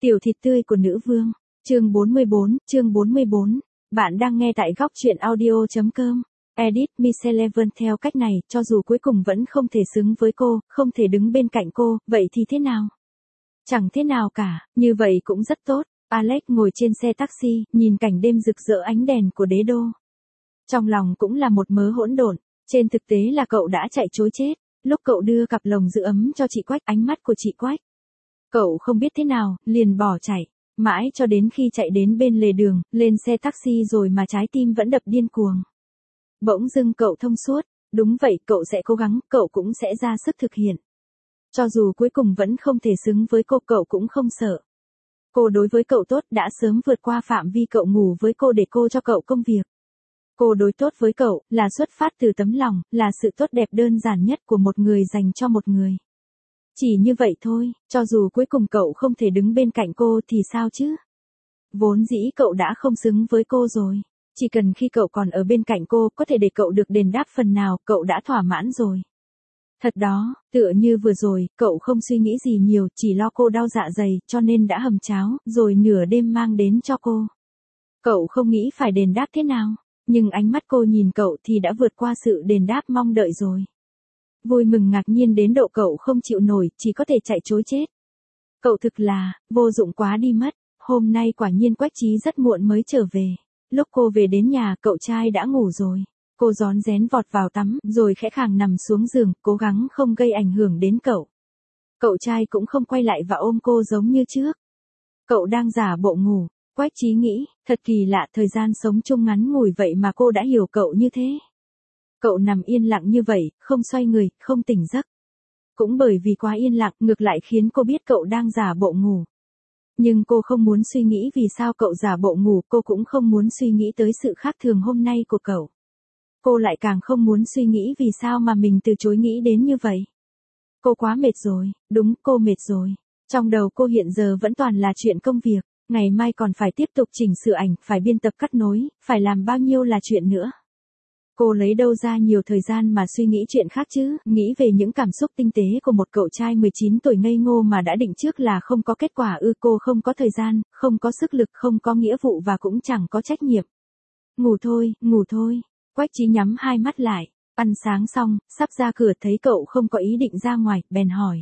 Tiểu thịt tươi của nữ vương. Chương 44. Bạn đang nghe tại góc truyện audio.com. Edit Miss11 theo cách này, cho dù cuối cùng vẫn không thể xứng với cô, không thể đứng bên cạnh cô, vậy thì thế nào? Chẳng thế nào cả, như vậy cũng rất tốt. Alex ngồi trên xe taxi, nhìn cảnh đêm rực rỡ ánh đèn của đế đô. Trong lòng cũng là một mớ hỗn độn, trên thực tế là cậu đã chạy trối chết. Lúc cậu đưa cặp lồng giữ ấm cho chị Quách, ánh mắt của chị Quách. Cậu không biết thế nào, liền bỏ chạy. Mãi cho đến khi chạy đến bên lề đường, lên xe taxi rồi mà trái tim vẫn đập điên cuồng. Bỗng dưng cậu thông suốt, đúng vậy, cậu sẽ cố gắng, cậu cũng sẽ ra sức thực hiện. Cho dù cuối cùng vẫn không thể xứng với cô, cậu cũng không sợ. Cô đối với cậu tốt, đã sớm vượt qua phạm vi cậu ngủ với cô để cô cho cậu công việc. Cô đối tốt với cậu, là xuất phát từ tấm lòng, là sự tốt đẹp đơn giản nhất của một người dành cho một người. Chỉ như vậy thôi, cho dù cuối cùng cậu không thể đứng bên cạnh cô thì sao chứ? Vốn dĩ cậu đã không xứng với cô rồi. Chỉ cần khi cậu còn ở bên cạnh cô, có thể để cậu được đền đáp phần nào, cậu đã thỏa mãn rồi. Thật đó, tựa như vừa rồi, cậu không suy nghĩ gì nhiều, chỉ lo cô đau dạ dày, cho nên đã hầm cháo, rồi nửa đêm mang đến cho cô. Cậu không nghĩ phải đền đáp thế nào, nhưng ánh mắt cô nhìn cậu thì đã vượt qua sự đền đáp mong đợi rồi. Vui mừng ngạc nhiên đến độ cậu không chịu nổi, chỉ có thể chạy trối chết. Cậu thực là, vô dụng quá đi mất. Hôm nay quả nhiên Quách Chí rất muộn mới trở về. Lúc cô về đến nhà, cậu trai đã ngủ rồi. Cô rón rén vọt vào tắm, rồi khẽ khàng nằm xuống giường, cố gắng không gây ảnh hưởng đến cậu. Cậu trai cũng không quay lại và ôm cô giống như trước. Cậu đang giả bộ ngủ. Quách Chí nghĩ, thật kỳ lạ, thời gian sống chung ngắn ngủi vậy mà cô đã hiểu cậu như thế. Cậu nằm yên lặng như vậy, không xoay người, không tỉnh giấc. Cũng bởi vì quá yên lặng, ngược lại khiến cô biết cậu đang giả bộ ngủ. Nhưng cô không muốn suy nghĩ vì sao cậu giả bộ ngủ, cô cũng không muốn suy nghĩ tới sự khác thường hôm nay của cậu. Cô lại càng không muốn suy nghĩ vì sao mà mình từ chối nghĩ đến như vậy. Cô quá mệt rồi, đúng, cô mệt rồi. Trong đầu cô hiện giờ vẫn toàn là chuyện công việc, ngày mai còn phải tiếp tục chỉnh sửa ảnh, phải biên tập cắt nối, phải làm bao nhiêu là chuyện nữa. Cô lấy đâu ra nhiều thời gian mà suy nghĩ chuyện khác chứ, nghĩ về những cảm xúc tinh tế của một cậu trai 19 tuổi ngây ngô mà đã định trước là không có kết quả cô không có thời gian, không có sức lực, không có nghĩa vụ và cũng chẳng có trách nhiệm. Ngủ thôi. Quách Chí nhắm hai mắt lại, ăn sáng xong, sắp ra cửa thấy cậu không có ý định ra ngoài, bèn hỏi.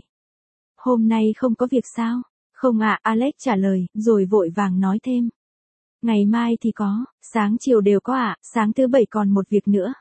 Hôm nay không có việc sao? Không ạ, Alex trả lời, rồi vội vàng nói thêm. Ngày mai thì có, sáng chiều đều có ạ, sáng thứ bảy còn một việc nữa.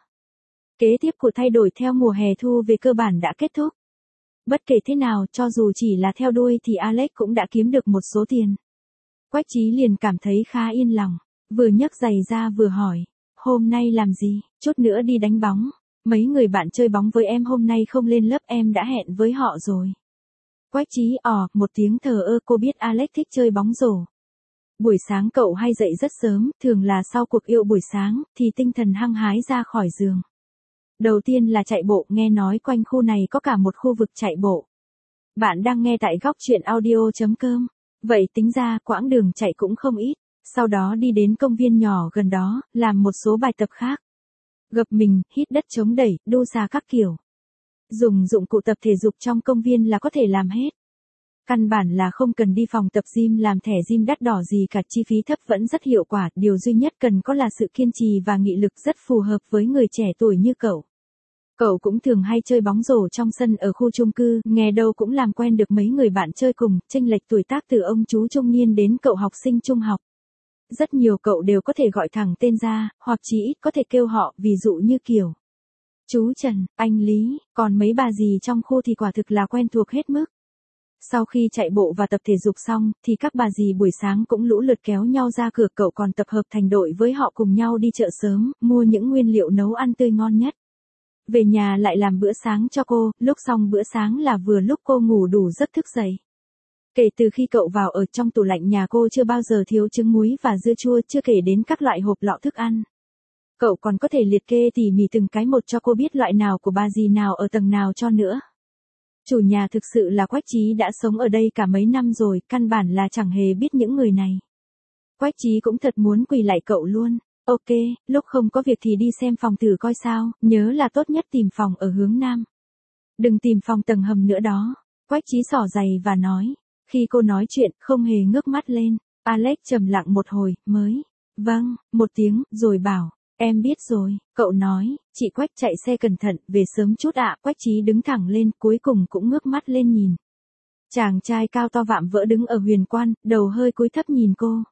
Kế tiếp của thay đổi theo mùa hè thu về cơ bản đã kết thúc. Bất kể thế nào, cho dù chỉ là theo đuôi thì Alex cũng đã kiếm được một số tiền. Quách Chí liền cảm thấy khá yên lòng, vừa nhấc giày ra vừa hỏi, hôm nay làm gì, chút nữa đi đánh bóng. Mấy người bạn chơi bóng với em hôm nay không lên lớp, em đã hẹn với họ rồi. Quách Chí một tiếng thờ ơ, cô biết Alex thích chơi bóng rổ. Buổi sáng cậu hay dậy rất sớm, thường là sau cuộc yêu buổi sáng, thì tinh thần hăng hái ra khỏi giường. Đầu tiên là chạy bộ, nghe nói quanh khu này có cả một khu vực chạy bộ. Bạn đang nghe tại góc truyện audio.com. Vậy tính ra quãng đường chạy cũng không ít. Sau đó đi đến công viên nhỏ gần đó, làm một số bài tập khác. Gập mình, hít đất chống đẩy, đu xà các kiểu. Dùng dụng cụ tập thể dục trong công viên là có thể làm hết. Căn bản là không cần đi phòng tập gym làm thẻ gym đắt đỏ gì cả, chi phí thấp vẫn rất hiệu quả, điều duy nhất cần có là sự kiên trì và nghị lực, rất phù hợp với người trẻ tuổi như cậu. Cậu cũng thường hay chơi bóng rổ trong sân ở khu chung cư, nghe đâu cũng làm quen được mấy người bạn chơi cùng, chênh lệch tuổi tác từ ông chú trung niên đến cậu học sinh trung học. Rất nhiều cậu đều có thể gọi thẳng tên ra, hoặc chỉ ít có thể kêu họ, ví dụ như kiểu chú Trần, anh Lý, còn mấy bà dì trong khu thì quả thực là quen thuộc hết mức. Sau khi chạy bộ và tập thể dục xong, thì các bà dì buổi sáng cũng lũ lượt kéo nhau ra cửa, cậu còn tập hợp thành đội với họ cùng nhau đi chợ sớm, mua những nguyên liệu nấu ăn tươi ngon nhất. Về nhà lại làm bữa sáng cho cô, lúc xong bữa sáng là vừa lúc cô ngủ đủ giấc thức dậy. Kể từ khi cậu vào ở trong tủ lạnh nhà cô chưa bao giờ thiếu trứng muối và dưa chua, chưa kể đến các loại hộp lọ thức ăn. Cậu còn có thể liệt kê tỉ mỉ từng cái một cho cô biết loại nào của bà dì nào ở tầng nào cho nữa. Chủ nhà thực sự là Quách Chí đã sống ở đây cả mấy năm rồi, căn bản là chẳng hề biết những người này. Quách Chí cũng thật muốn quỳ lại cậu luôn. Ok, lúc không có việc thì đi xem phòng thử coi sao, nhớ là tốt nhất tìm phòng ở hướng Nam. Đừng tìm phòng tầng hầm nữa đó. Quách Chí xỏ giày và nói. Khi cô nói chuyện, không hề ngước mắt lên. Alex trầm lặng một hồi, mới, vâng, một tiếng, rồi bảo, em biết rồi, cậu nói, chị Quách chạy xe cẩn thận, về sớm chút ạ. Quách Chí đứng thẳng lên, cuối cùng cũng ngước mắt lên nhìn. Chàng trai cao to vạm vỡ đứng ở huyền quan, đầu hơi cúi thấp nhìn cô.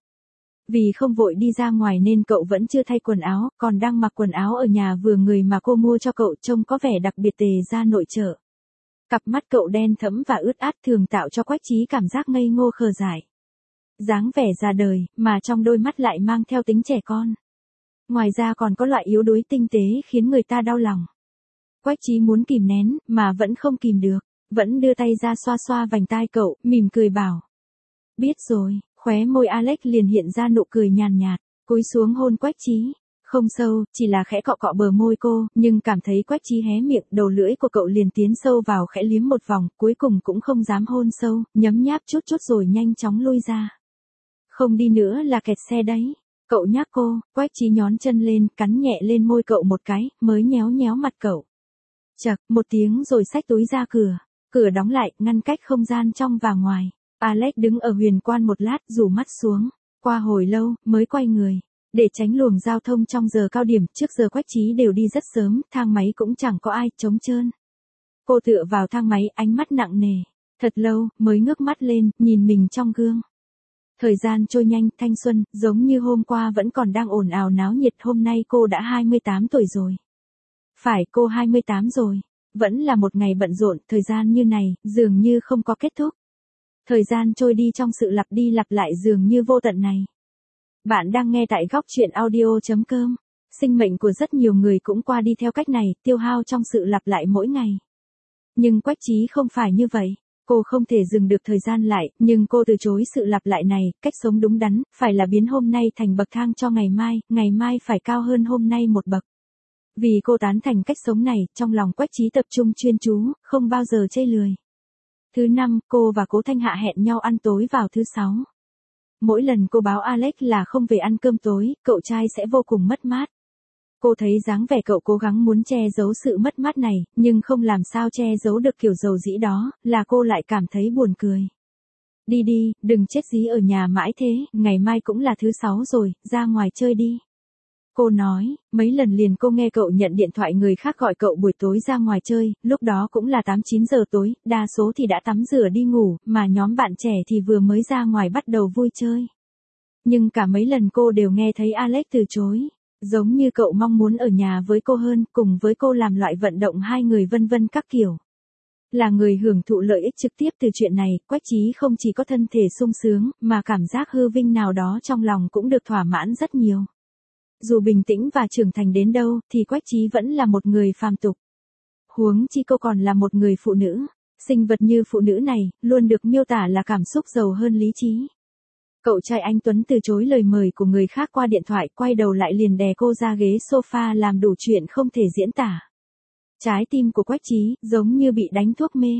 Vì không vội đi ra ngoài nên cậu vẫn chưa thay quần áo, còn đang mặc quần áo ở nhà vừa người mà cô mua cho cậu, trông có vẻ đặc biệt tề ra nội trợ. Cặp mắt cậu đen thẫm và ướt át thường tạo cho Quách Chí cảm giác ngây ngô khờ dại. Dáng vẻ già đời, mà trong đôi mắt lại mang theo tính trẻ con. Ngoài ra còn có loại yếu đuối tinh tế khiến người ta đau lòng. Quách Chí muốn kìm nén, mà vẫn không kìm được, vẫn đưa tay ra xoa xoa vành tai cậu, mỉm cười bảo. Biết rồi, khóe môi Alex liền hiện ra nụ cười nhàn nhạt, cúi xuống hôn Quách Chí. Không sâu, chỉ là khẽ cọ cọ bờ môi cô, nhưng cảm thấy Quách Chí hé miệng, đầu lưỡi của cậu liền tiến sâu vào khẽ liếm một vòng, cuối cùng cũng không dám hôn sâu, nhấm nháp chút chút rồi nhanh chóng lui ra. Không đi nữa là kẹt xe đấy. Cậu nhắc cô. Quách Chí nhón chân lên, cắn nhẹ lên môi cậu một cái, mới nhéo nhéo mặt cậu. Chậc, một tiếng rồi xách túi ra cửa. Cửa đóng lại, ngăn cách không gian trong và ngoài. Alex đứng ở huyền quan một lát, rủ mắt xuống. Qua hồi lâu, mới quay người. Để tránh luồng giao thông trong giờ cao điểm, trước giờ Quách Chí đều đi rất sớm, thang máy cũng chẳng có ai, trống trơn. Cô tựa vào thang máy, ánh mắt nặng nề. Thật lâu, mới ngước mắt lên, nhìn mình trong gương. Thời gian trôi nhanh, thanh xuân, giống như hôm qua vẫn còn đang ồn ào náo nhiệt, hôm nay cô đã 28 tuổi rồi. Phải, cô 28 rồi. Vẫn là một ngày bận rộn, thời gian như này, dường như không có kết thúc. Thời gian trôi đi trong sự lặp đi lặp lại dường như vô tận này. Bạn đang nghe tại góc truyện audio.com. Sinh mệnh của rất nhiều người cũng qua đi theo cách này, tiêu hao trong sự lặp lại mỗi ngày. Nhưng Quách Chí không phải như vậy. Cô không thể dừng được thời gian lại, nhưng cô từ chối sự lặp lại này, cách sống đúng đắn, phải là biến hôm nay thành bậc thang cho ngày mai phải cao hơn hôm nay một bậc. Vì cô tán thành cách sống này, trong lòng Quách Chí tập trung chuyên chú, không bao giờ chây lười. Thứ năm, cô và Cố Thanh Hạ hẹn nhau ăn tối vào thứ sáu. Mỗi lần cô báo Alex là không về ăn cơm tối, cậu trai sẽ vô cùng mất mát. Cô thấy dáng vẻ cậu cố gắng muốn che giấu sự mất mát này, nhưng không làm sao che giấu được kiểu dầu dĩ đó, là cô lại cảm thấy buồn cười. Đi đi, đừng chết dí ở nhà mãi thế, ngày mai cũng là thứ sáu rồi, ra ngoài chơi đi. Cô nói, mấy lần liền cô nghe cậu nhận điện thoại người khác gọi cậu buổi tối ra ngoài chơi, lúc đó cũng là 8-9 giờ tối, đa số thì đã tắm rửa đi ngủ, mà nhóm bạn trẻ thì vừa mới ra ngoài bắt đầu vui chơi. Nhưng cả mấy lần cô đều nghe thấy Alex từ chối. Giống như cậu mong muốn ở nhà với cô hơn, cùng với cô làm loại vận động hai người vân vân các kiểu. Là người hưởng thụ lợi ích trực tiếp từ chuyện này, Quách Chí không chỉ có thân thể sung sướng, mà cảm giác hư vinh nào đó trong lòng cũng được thỏa mãn rất nhiều. Dù bình tĩnh và trưởng thành đến đâu, thì Quách Chí vẫn là một người phàm tục. Huống chi cô còn là một người phụ nữ. Sinh vật như phụ nữ này, luôn được miêu tả là cảm xúc giàu hơn lý trí. Cậu trai anh Tuấn từ chối lời mời của người khác qua điện thoại, quay đầu lại liền đè cô ra ghế sofa làm đủ chuyện không thể diễn tả. Trái tim của Quách Chí, giống như bị đánh thuốc mê.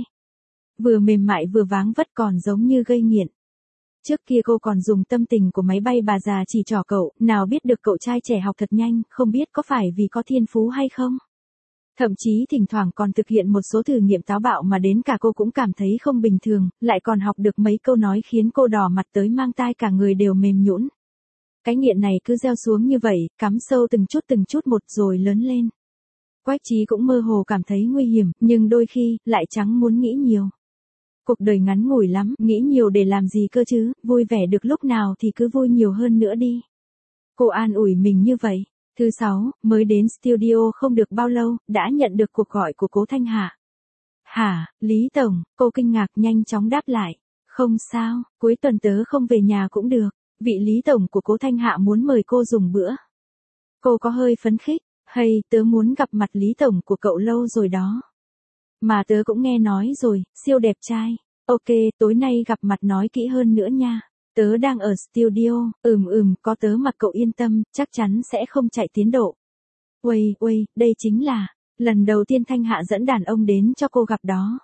Vừa mềm mại vừa váng vất còn giống như gây nghiện. Trước kia cô còn dùng tâm tình của máy bay bà già chỉ trỏ cậu, nào biết được cậu trai trẻ học thật nhanh, không biết có phải vì có thiên phú hay không. Thậm chí thỉnh thoảng còn thực hiện một số thử nghiệm táo bạo mà đến cả cô cũng cảm thấy không bình thường, lại còn học được mấy câu nói khiến cô đỏ mặt tới mang tai cả người đều mềm nhũn. Cái nghiện này cứ gieo xuống như vậy, cắm sâu từng chút một rồi lớn lên. Quách Chí cũng mơ hồ cảm thấy nguy hiểm, nhưng đôi khi, lại chẳng muốn nghĩ nhiều. Cuộc đời ngắn ngủi lắm, nghĩ nhiều để làm gì cơ chứ, vui vẻ được lúc nào thì cứ vui nhiều hơn nữa đi. Cô an ủi mình như vậy. Thứ sáu, mới đến studio không được bao lâu, đã nhận được cuộc gọi của Cố Thanh Hạ. Hả, Lý Tổng, cô kinh ngạc nhanh chóng đáp lại. Không sao, cuối tuần tớ không về nhà cũng được, vị Lý Tổng của Cố Thanh Hạ muốn mời cô dùng bữa. Cô có hơi phấn khích, hay tớ muốn gặp mặt Lý Tổng của cậu lâu rồi đó. Mà tớ cũng nghe nói rồi, siêu đẹp trai. Ok, tối nay gặp mặt nói kỹ hơn nữa nha. Tớ đang ở studio, có tớ mà cậu yên tâm, chắc chắn sẽ không chạy tiến độ. Uầy, đây chính là, lần đầu tiên Thanh Hạ dẫn đàn ông đến cho cô gặp đó.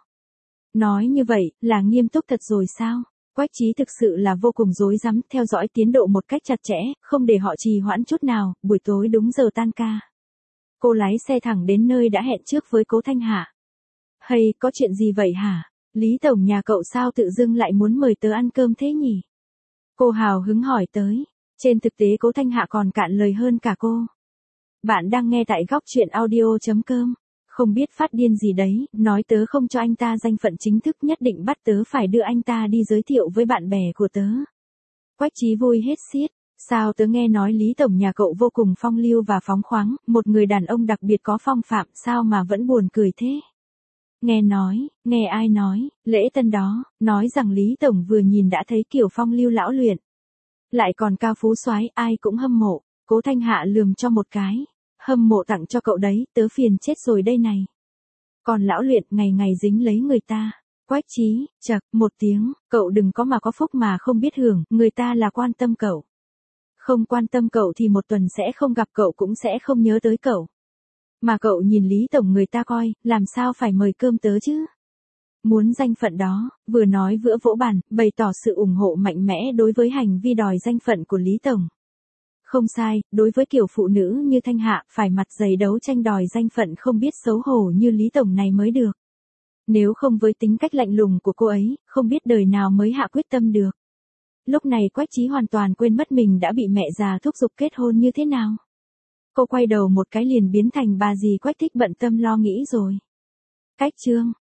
Nói như vậy, là nghiêm túc thật rồi sao? Quách Chí thực sự là vô cùng rối rắm, theo dõi tiến độ một cách chặt chẽ, không để họ trì hoãn chút nào, buổi tối đúng giờ tan ca. Cô lái xe thẳng đến nơi đã hẹn trước với Cố Thanh Hạ. Hay, có chuyện gì vậy hả? Lý Tổng nhà cậu sao tự dưng lại muốn mời tớ ăn cơm thế nhỉ? Cô hào hứng hỏi tới. Trên thực tế Cố Thanh Hạ còn cạn lời hơn cả cô. Bạn đang nghe tại góc chuyện audio.com. Không biết phát điên gì đấy, nói tớ không cho anh ta danh phận chính thức nhất định bắt tớ phải đưa anh ta đi giới thiệu với bạn bè của tớ. Quách Chí vui hết xiết. Sao tớ nghe nói Lý Tổng nhà cậu vô cùng phong lưu và phóng khoáng, một người đàn ông đặc biệt có phong phạm, sao mà vẫn buồn cười thế? Nghe ai nói, lễ tân đó, nói rằng Lý Tổng vừa nhìn đã thấy kiểu phong lưu lão luyện. Lại còn cao phú soái, ai cũng hâm mộ. Cố Thanh Hạ lườm cho một cái. Hâm mộ tặng cho cậu đấy, tớ phiền chết rồi đây này. Còn lão luyện ngày ngày dính lấy người ta. Quách Chí, chậc, một tiếng, cậu đừng có mà có phúc mà không biết hưởng, người ta là quan tâm cậu. Không quan tâm cậu thì một tuần sẽ không gặp cậu cũng sẽ không nhớ tới cậu. Mà cậu nhìn Lý Tổng người ta coi, làm sao phải mời cơm tớ chứ? Muốn danh phận đó, vừa nói vừa vỗ bàn, bày tỏ sự ủng hộ mạnh mẽ đối với hành vi đòi danh phận của Lý Tổng. Không sai, đối với kiểu phụ nữ như Thanh Hạ, phải mặt dày đấu tranh đòi danh phận không biết xấu hổ như Lý Tổng này mới được. Nếu không với tính cách lạnh lùng của cô ấy, không biết đời nào mới hạ quyết tâm được. Lúc này Quách Chí hoàn toàn quên mất mình đã bị mẹ già thúc giục kết hôn như thế nào. Cô quay đầu một cái liền biến thành bà dì Quách Thích bận tâm lo nghĩ rồi. Cách chương